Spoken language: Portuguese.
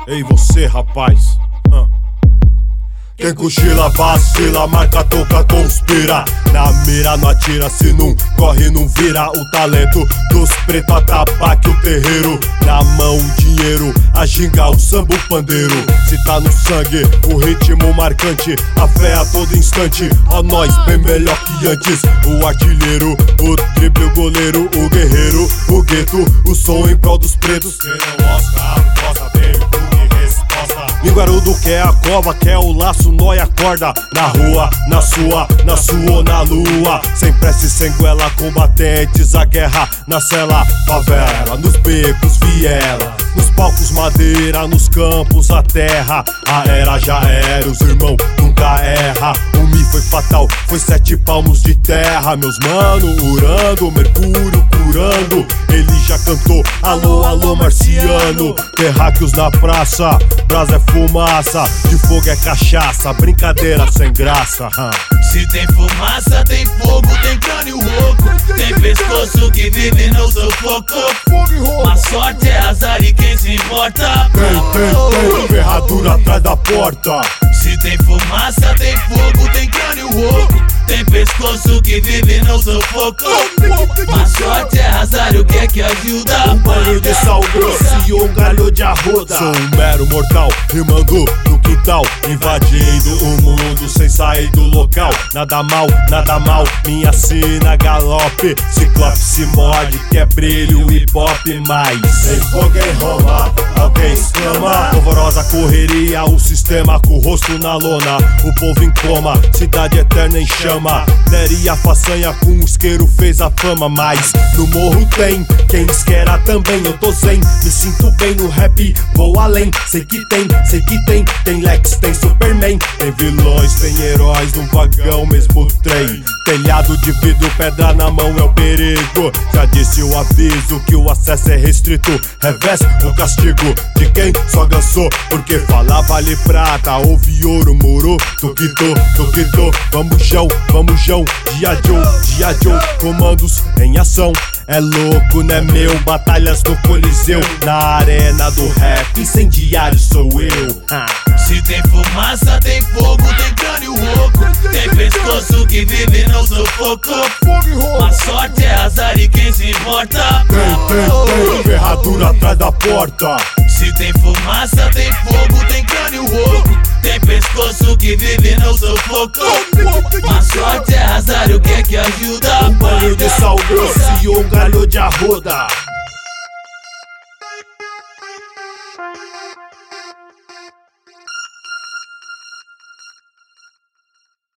Ei você, rapaz, quem cochila vacila, marca, toca, conspira. Na mira não atira, se não corre não vira. O talento dos pretos atabaque o terreiro. Na mão o dinheiro, a ginga, o samba, o pandeiro. Se tá no sangue, o ritmo marcante, a fé a todo instante. Ó nós, bem melhor que antes. O artilheiro, o drible, o goleiro, o guerreiro, o gueto, o som em prol dos pretos. Quem não Oscar, aposta, baby. Linguarudo quer a cova, quer o laço, nóia corda. Na rua, na sua ou na lua. Sem prece, sem goela, combatentes, a guerra na cela, favela, nos becos, viela, nos palcos madeira, nos campos, a terra. A era já era, os irmãos nunca erra. O Mi foi fatal, foi 7 palmos de terra. Meus mano, urando, mercúrio curando. Ele já cantou, alô, alô, marciano. Terráqueos na praça, brasa é fumaça, de fogo é cachaça, brincadeira sem graça. Se tem fumaça, tem fogo, tem crânio rouco, tem pescoço que vive no sufoco. A sorte é azar e quem se importa. Tem ferradura atrás da porta. Se tem fumaça, tem fogo, tem crânio rouco, tem pescoço que vive no sufoco. A sorte é azar, o que é que ajuda? Um banho de sal grosso e um galho de arroda. Sou um mero mortal, rimando no quintal, invadindo o mundo sem sair do local. Nada mal, minha sina galope. Ciclope se morde, quer brilho e pop mais. Sem fogo em Roma, alguém exclama. Polvorosa correria, o sistema com o rosto na lona. O povo em coma, cidade eterna em chama. Teria façanha com o isqueiro, fez a fama. Mas no morro tem quem esquera também. Eu tô zen, me sinto bem no rap, vou além. Sei que tem Lex, tem Superman. Tem vilões, tem heróis num vagão, mesmo trem. Telhado de vidro, pedra na mão é o perigo. Já disse o aviso que o acesso é restrito. Revés o castigo de quem só dançou, porque falar vale prata, ouve ouro, moro. Toquito, vamos João, dia Joe, comandos em ação. É louco, né meu? Batalhas no Coliseu, na arena do rap, incendiário sou eu. Se tem fumaça, tem fogo, tem crânio rouco, tem pescoço que vive no sufoco. A sorte é azar e quem se importa? Tem ferradura atrás da porta. Se tem fumaça, tem fogo, tem crânio rouco, tem pescoço que vive no sufoco. A sorte é azar, o que é que ajuda? Um banho de sal grosso e um galho de arroda.